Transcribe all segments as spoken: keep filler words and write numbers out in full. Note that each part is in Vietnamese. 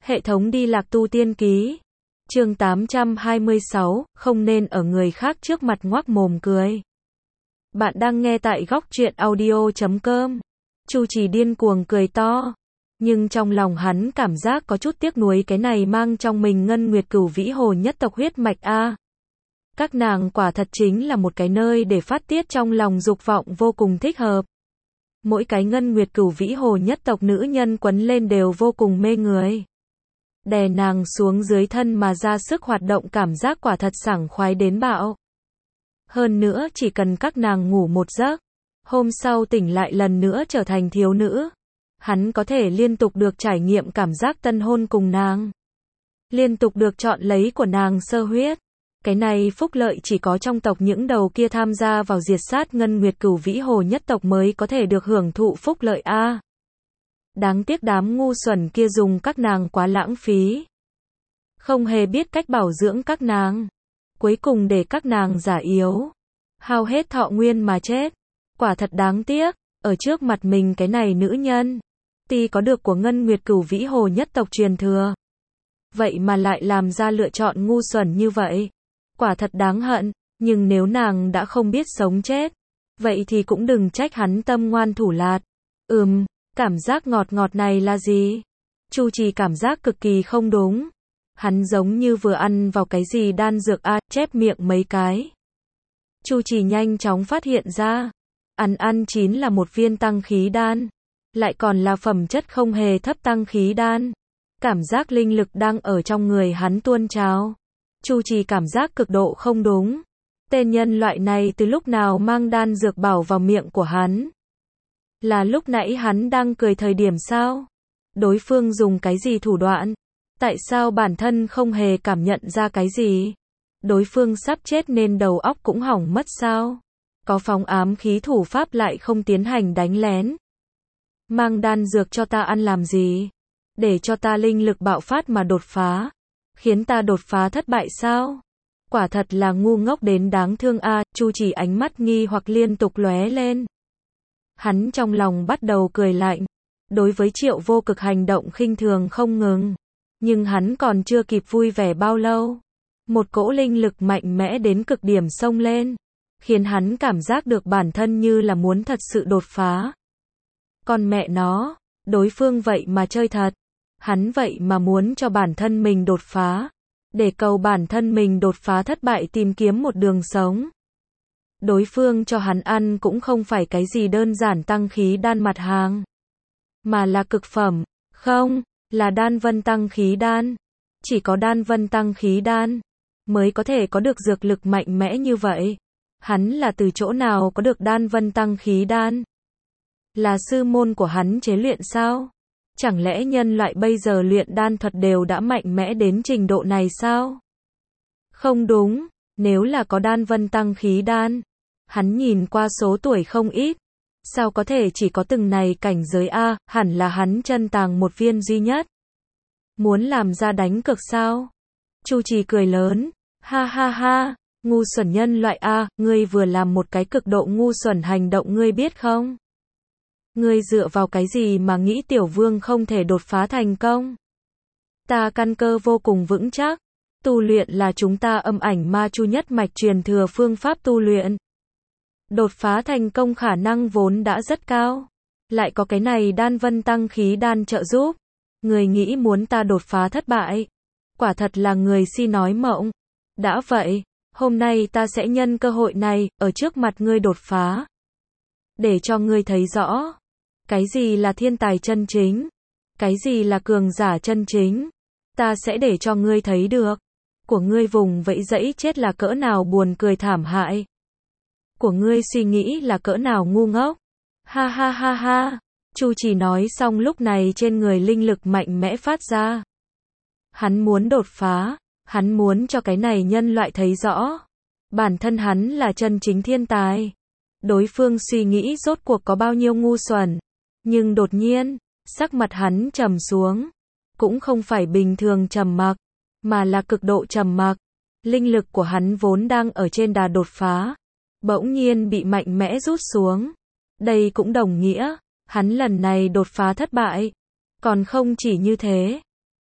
Hệ thống đi lạc tu tiên ký. Chương tám trăm hai mươi sáu, không nên ở người khác trước mặt ngoác mồm cười. Bạn đang nghe tại góc truyện audio chấm com. Chu Trì điên cuồng cười to, nhưng trong lòng hắn cảm giác có chút tiếc nuối cái này mang trong mình Ngân Nguyệt Cửu Vĩ Hồ nhất tộc huyết mạch a. Các nàng quả thật chính là một cái nơi để phát tiết trong lòng dục vọng vô cùng thích hợp. Mỗi cái Ngân Nguyệt Cửu Vĩ Hồ nhất tộc nữ nhân quấn lên đều vô cùng mê người. Đè nàng xuống dưới thân mà ra sức hoạt động cảm giác quả thật sảng khoái đến bạo. Hơn nữa chỉ cần các nàng ngủ một giấc, hôm sau tỉnh lại lần nữa trở thành thiếu nữ. Hắn có thể liên tục được trải nghiệm cảm giác tân hôn cùng nàng. Liên tục được chọn lấy của nàng sơ huyết. Cái này phúc lợi chỉ có trong tộc những đầu kia tham gia vào diệt sát Ngân Nguyệt Cửu Vĩ Hồ nhất tộc mới có thể được hưởng thụ phúc lợi a. Đáng tiếc đám ngu xuẩn kia dùng các nàng quá lãng phí. Không hề biết cách bảo dưỡng các nàng. Cuối cùng để các nàng già yếu. Hao hết thọ nguyên mà chết. Quả thật đáng tiếc, ở trước mặt mình cái này nữ nhân. Tuy có được của Ngân Nguyệt Cửu Vĩ Hồ nhất tộc truyền thừa. Vậy mà lại làm ra lựa chọn ngu xuẩn như vậy. Quả thật đáng hận, nhưng nếu nàng đã không biết sống chết. Vậy thì cũng đừng trách hắn tâm ngoan thủ lạt. Ừm. Cảm giác ngọt ngọt này là gì? Chu Trì cảm giác cực kỳ không đúng. Hắn giống như vừa ăn vào cái gì đan dược a, à, chép miệng mấy cái. Chu Trì nhanh chóng phát hiện ra, ăn ăn chín là một viên tăng khí đan, lại còn là phẩm chất không hề thấp tăng khí đan. Cảm giác linh lực đang ở trong người hắn tuôn trào. Chu Trì cảm giác cực độ không đúng. Tên nhân loại này từ lúc nào mang đan dược bảo vào miệng của hắn? Là lúc nãy hắn đang cười thời điểm sao? Đối phương dùng cái gì thủ đoạn? Tại sao bản thân không hề cảm nhận ra cái gì? Đối phương sắp chết nên đầu óc cũng hỏng mất sao? Có phóng ám khí thủ pháp lại không tiến hành đánh lén. Mang đan dược cho ta ăn làm gì? Để cho ta linh lực bạo phát mà đột phá. Khiến ta đột phá thất bại sao? Quả thật là ngu ngốc đến đáng thương a. Chu Trì ánh mắt nghi hoặc liên tục lóe lên. Hắn trong lòng bắt đầu cười lạnh. Đối với Triệu Vô Cực hành động khinh thường không ngừng. Nhưng hắn còn chưa kịp vui vẻ bao lâu. Một cỗ linh lực mạnh mẽ đến cực điểm xông lên. Khiến hắn cảm giác được bản thân như là muốn thật sự đột phá. Còn mẹ nó, đối phương vậy mà chơi thật. Hắn vậy mà muốn cho bản thân mình đột phá. Để cầu bản thân mình đột phá thất bại tìm kiếm một đường sống. Đối phương cho hắn ăn cũng không phải cái gì đơn giản tăng khí đan mặt hàng. Mà là cực phẩm. Không, là đan vân tăng khí đan. Chỉ có đan vân tăng khí đan mới có thể có được dược lực mạnh mẽ như vậy. Hắn là từ chỗ nào có được đan vân tăng khí đan? Là sư môn của hắn chế luyện sao? Chẳng lẽ nhân loại bây giờ luyện đan thuật đều đã mạnh mẽ đến trình độ này sao? Không đúng, nếu là có đan vân tăng khí đan, hắn nhìn qua số tuổi không ít, sao có thể chỉ có từng này cảnh giới a, hẳn là hắn chân tàng một viên duy nhất. Muốn làm ra đánh cược sao? Chu Trì cười lớn, ha ha ha, ngu xuẩn nhân loại a, ngươi vừa làm một cái cực độ ngu xuẩn hành động ngươi biết không? Ngươi dựa vào cái gì mà nghĩ tiểu vương không thể đột phá thành công? Ta căn cơ vô cùng vững chắc. Tu luyện là chúng ta âm ảnh ma chu nhất mạch truyền thừa phương pháp tu luyện. Đột phá thành công khả năng vốn đã rất cao. Lại có cái này đan vân tăng khí đan trợ giúp. Người nghĩ muốn ta đột phá thất bại. Quả thật là người si nói mộng. Đã vậy, hôm nay ta sẽ nhân cơ hội này, ở trước mặt ngươi đột phá. Để cho ngươi thấy rõ. Cái gì là thiên tài chân chính? Cái gì là cường giả chân chính? Ta sẽ để cho ngươi thấy được. Của ngươi vùng vẫy dẫy chết là cỡ nào buồn cười thảm hại. Của ngươi suy nghĩ là cỡ nào ngu ngốc. Ha ha ha ha. Chu Trì nói xong lúc này trên người linh lực mạnh mẽ phát ra. Hắn muốn đột phá. Hắn muốn cho cái này nhân loại thấy rõ. Bản thân hắn là chân chính thiên tài. Đối phương suy nghĩ rốt cuộc có bao nhiêu ngu xuẩn. Nhưng đột nhiên, sắc mặt hắn trầm xuống. Cũng không phải bình thường trầm mặc, mà là cực độ trầm mặc. Linh lực của hắn vốn đang ở trên đà đột phá. Bỗng nhiên bị mạnh mẽ rút xuống. Đây cũng đồng nghĩa, hắn lần này đột phá thất bại. Còn không chỉ như thế.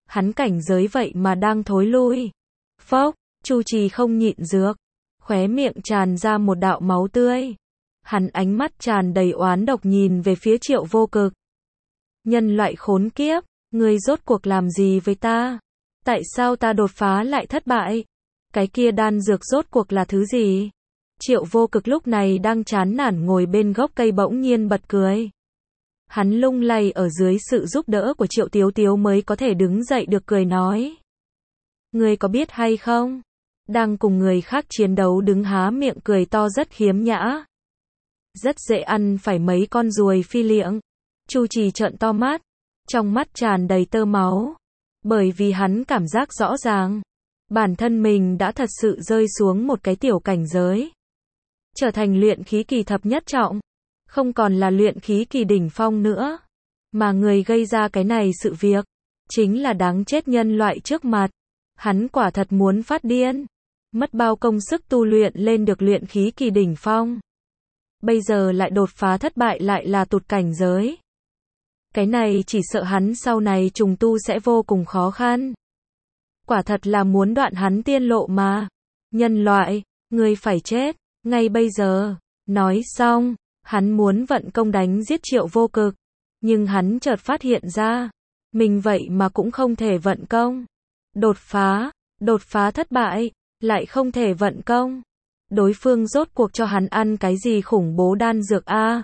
hắn cảnh giới vậy mà đang thối lui. Phốc, Chu Trì không nhịn được, khóe miệng tràn ra một đạo máu tươi. Hắn ánh mắt tràn đầy oán độc nhìn về phía Triệu Vô Cực. Nhân loại khốn kiếp, ngươi rốt cuộc làm gì với ta? Tại sao ta đột phá lại thất bại? Cái kia đan dược rốt cuộc là thứ gì? Triệu Vô Cực lúc này đang chán nản ngồi bên gốc cây bỗng nhiên bật cười. Hắn lung lay ở dưới sự giúp đỡ của Triệu Tiếu Tiếu mới có thể đứng dậy được cười nói. Ngươi có biết hay không? Đang cùng người khác chiến đấu đứng há miệng cười to rất khiếm nhã. Rất dễ ăn phải mấy con ruồi phi liệng. Chu Trì trợn to mắt, trong mắt tràn đầy tơ máu. Bởi vì hắn cảm giác rõ ràng, bản thân mình đã thật sự rơi xuống một cái tiểu cảnh giới. Trở thành luyện khí kỳ thập nhất trọng. Không còn là luyện khí kỳ đỉnh phong nữa. Mà người gây ra cái này sự việc, chính là đáng chết nhân loại trước mặt. Hắn quả thật muốn phát điên. Mất bao công sức tu luyện lên được luyện khí kỳ đỉnh phong. Bây giờ lại đột phá thất bại lại là tụt cảnh giới. Cái này chỉ sợ hắn sau này trùng tu sẽ vô cùng khó khăn. Quả thật là muốn đoạn hắn tiên lộ mà. Nhân loại, ngươi phải chết, ngay bây giờ. Nói xong, hắn muốn vận công đánh giết Triệu Vô Cực. Nhưng hắn chợt phát hiện ra, mình vậy mà cũng không thể vận công. Đột phá, đột phá thất bại, lại không thể vận công. Đối phương rốt cuộc cho hắn ăn cái gì khủng bố đan dược a?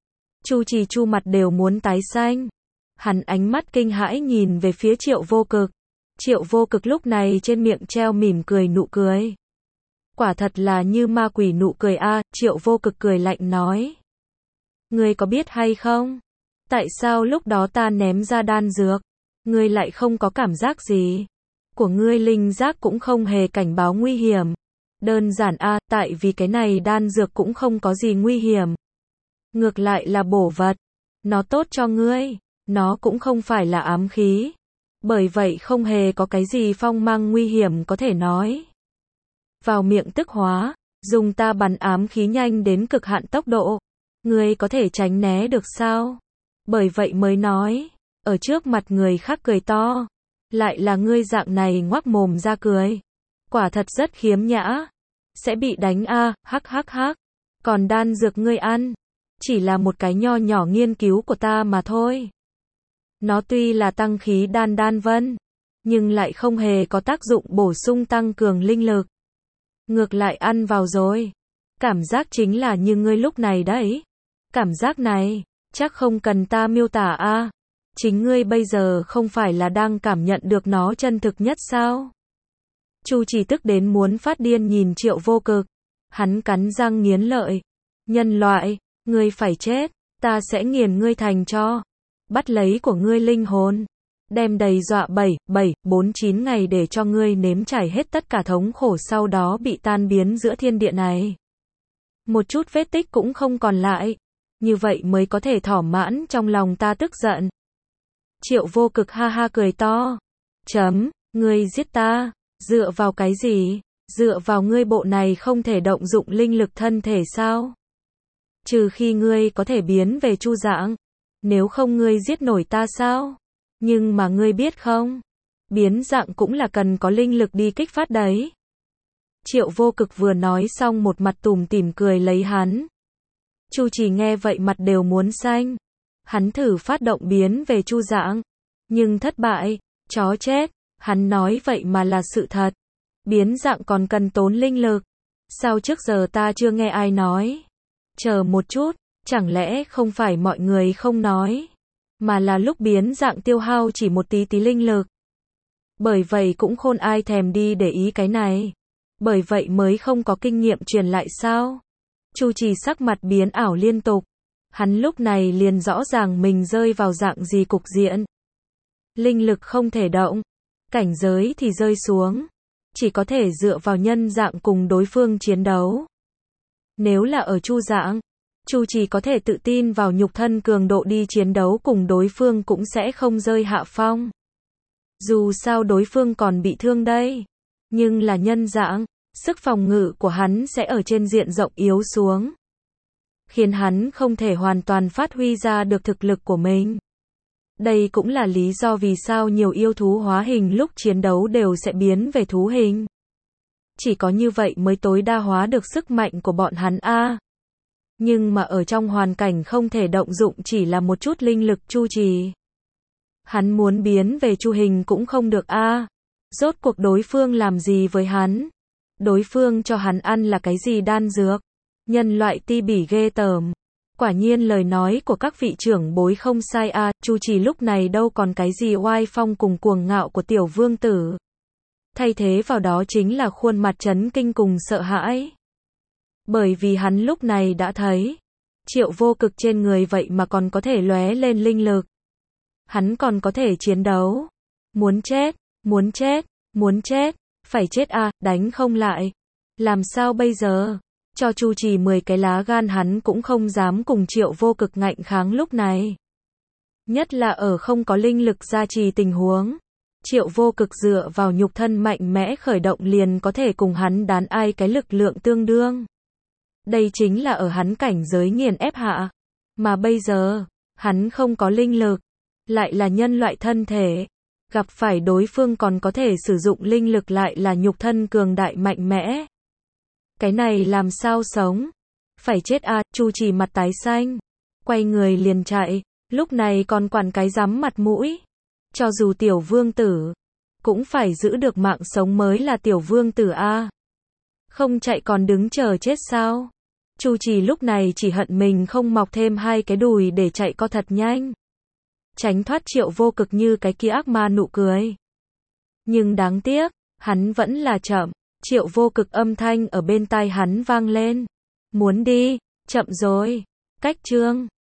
Chu Trì chu mặt đều muốn tái xanh. Hắn ánh mắt kinh hãi nhìn về phía Triệu Vô Cực. Triệu Vô Cực lúc này trên miệng treo mỉm cười nụ cười. Quả thật là như ma quỷ nụ cười a, Triệu Vô Cực cười lạnh nói. Ngươi có biết hay không? Tại sao lúc đó ta ném ra đan dược, ngươi lại không có cảm giác gì? Của ngươi linh giác cũng không hề cảnh báo nguy hiểm. Đơn giản a, tại vì cái này đan dược cũng không có gì nguy hiểm. Ngược lại là bổ vật. Nó tốt cho ngươi. Nó cũng không phải là ám khí. Bởi vậy không hề có cái gì phong mang nguy hiểm có thể nói. Vào miệng tức hóa, dùng ta bắn ám khí nhanh đến cực hạn tốc độ. Ngươi có thể tránh né được sao? Bởi vậy mới nói, ở trước mặt người khác cười to. Lại là ngươi dạng này ngoác mồm ra cười. Quả thật rất khiếm nhã. Sẽ bị đánh a, hắc hắc hắc. Còn đan dược ngươi ăn, chỉ là một cái nho nhỏ nghiên cứu của ta mà thôi. Nó tuy là tăng khí đan đan vân, nhưng lại không hề có tác dụng bổ sung tăng cường linh lực. Ngược lại ăn vào rồi, cảm giác chính là như ngươi lúc này đấy. Cảm giác này, chắc không cần ta miêu tả a. Chính ngươi bây giờ không phải là đang cảm nhận được nó chân thực nhất sao? Chu Trì tức đến muốn phát điên nhìn Triệu Vô Cực. Hắn cắn răng nghiến lợi. Nhân loại, ngươi phải chết, ta sẽ nghiền ngươi thành tro. Bắt lấy của ngươi linh hồn. Đem đầy dọa bảy, bảy, bốn, chín ngày để cho ngươi nếm trải hết tất cả thống khổ sau đó bị tan biến giữa thiên địa này. Một chút vết tích cũng không còn lại. Như vậy mới có thể thỏa mãn trong lòng ta tức giận. Triệu Vô Cực ha ha cười to. Chấm, ngươi giết ta. Dựa vào cái gì? Dựa vào ngươi bộ này không thể động dụng linh lực thân thể sao? Trừ khi ngươi có thể biến về chu dạng. Nếu không ngươi giết nổi ta sao? Nhưng mà ngươi biết không? Biến dạng cũng là cần có linh lực đi kích phát đấy. Triệu Vô Cực vừa nói xong một mặt tủm tỉm cười lấy hắn. Chu Trì nghe vậy mặt đều muốn xanh. Hắn thử phát động biến về chu dạng. Nhưng thất bại. Chó chết. Hắn nói vậy mà là sự thật. Biến dạng còn cần tốn linh lực. Sao trước giờ ta chưa nghe ai nói? Chờ một chút, chẳng lẽ không phải mọi người không nói, mà là lúc biến dạng tiêu hao chỉ một tí tí linh lực. Bởi vậy cũng khôn ai thèm đi để ý cái này. Bởi vậy mới không có kinh nghiệm truyền lại sao? Chu Trì sắc mặt biến ảo liên tục. Hắn lúc này liền rõ ràng mình rơi vào dạng gì cục diện. Linh lực không thể động. Cảnh giới thì rơi xuống. Chỉ có thể dựa vào nhân dạng cùng đối phương chiến đấu. Nếu là ở chu dạng, Chu Trì có thể tự tin vào nhục thân cường độ đi chiến đấu cùng đối phương cũng sẽ không rơi hạ phong. Dù sao đối phương còn bị thương đây. Nhưng là nhân dạng, sức phòng ngự của hắn sẽ ở trên diện rộng yếu xuống. Khiến hắn không thể hoàn toàn phát huy ra được thực lực của mình. Đây cũng là lý do vì sao nhiều yêu thú hóa hình lúc chiến đấu đều sẽ biến về thú hình. Chỉ có như vậy mới tối đa hóa được sức mạnh của bọn hắn a. Nhưng mà ở trong hoàn cảnh không thể động dụng chỉ là một chút linh lực Chu Trì. Hắn muốn biến về Chu hình cũng không được a. Rốt cuộc đối phương làm gì với hắn? Đối phương cho hắn ăn là cái gì đan dược? Nhân loại ti bỉ ghê tởm. Quả nhiên lời nói của các vị trưởng bối không sai a, Chu Trì lúc này đâu còn cái gì oai phong cùng cuồng ngạo của tiểu vương tử. Thay thế vào đó chính là khuôn mặt chấn kinh cùng sợ hãi. Bởi vì hắn lúc này đã thấy, Triệu Vô Cực trên người vậy mà còn có thể lóe lên linh lực. Hắn còn có thể chiến đấu. Muốn chết, muốn chết, muốn chết, phải chết a, đánh không lại. Làm sao bây giờ? Cho Chu Trì mười cái lá gan hắn cũng không dám cùng Triệu Vô Cực ngạnh kháng lúc này. Nhất là ở không có linh lực gia trì tình huống. Triệu Vô Cực dựa vào nhục thân mạnh mẽ khởi động liền có thể cùng hắn đán ai cái lực lượng tương đương. Đây chính là ở hắn cảnh giới nghiền ép hạ. Mà bây giờ, hắn không có linh lực, lại là nhân loại thân thể. Gặp phải đối phương còn có thể sử dụng linh lực lại là nhục thân cường đại mạnh mẽ. Cái này làm sao sống? Phải chết a, Chu Trì mặt tái xanh. Quay người liền chạy, lúc này còn quản cái rắm mặt mũi. Cho dù tiểu vương tử, cũng phải giữ được mạng sống mới là tiểu vương tử a. Không chạy còn đứng chờ chết sao? Chu Trì lúc này chỉ hận mình không mọc thêm hai cái đùi để chạy co thật nhanh. Tránh thoát Triệu Vô Cực như cái kia ác ma nụ cười. Nhưng đáng tiếc, hắn vẫn là chậm. Triệu Vô Cực âm thanh ở bên tai hắn vang lên. Muốn đi, chậm rồi. Cách chương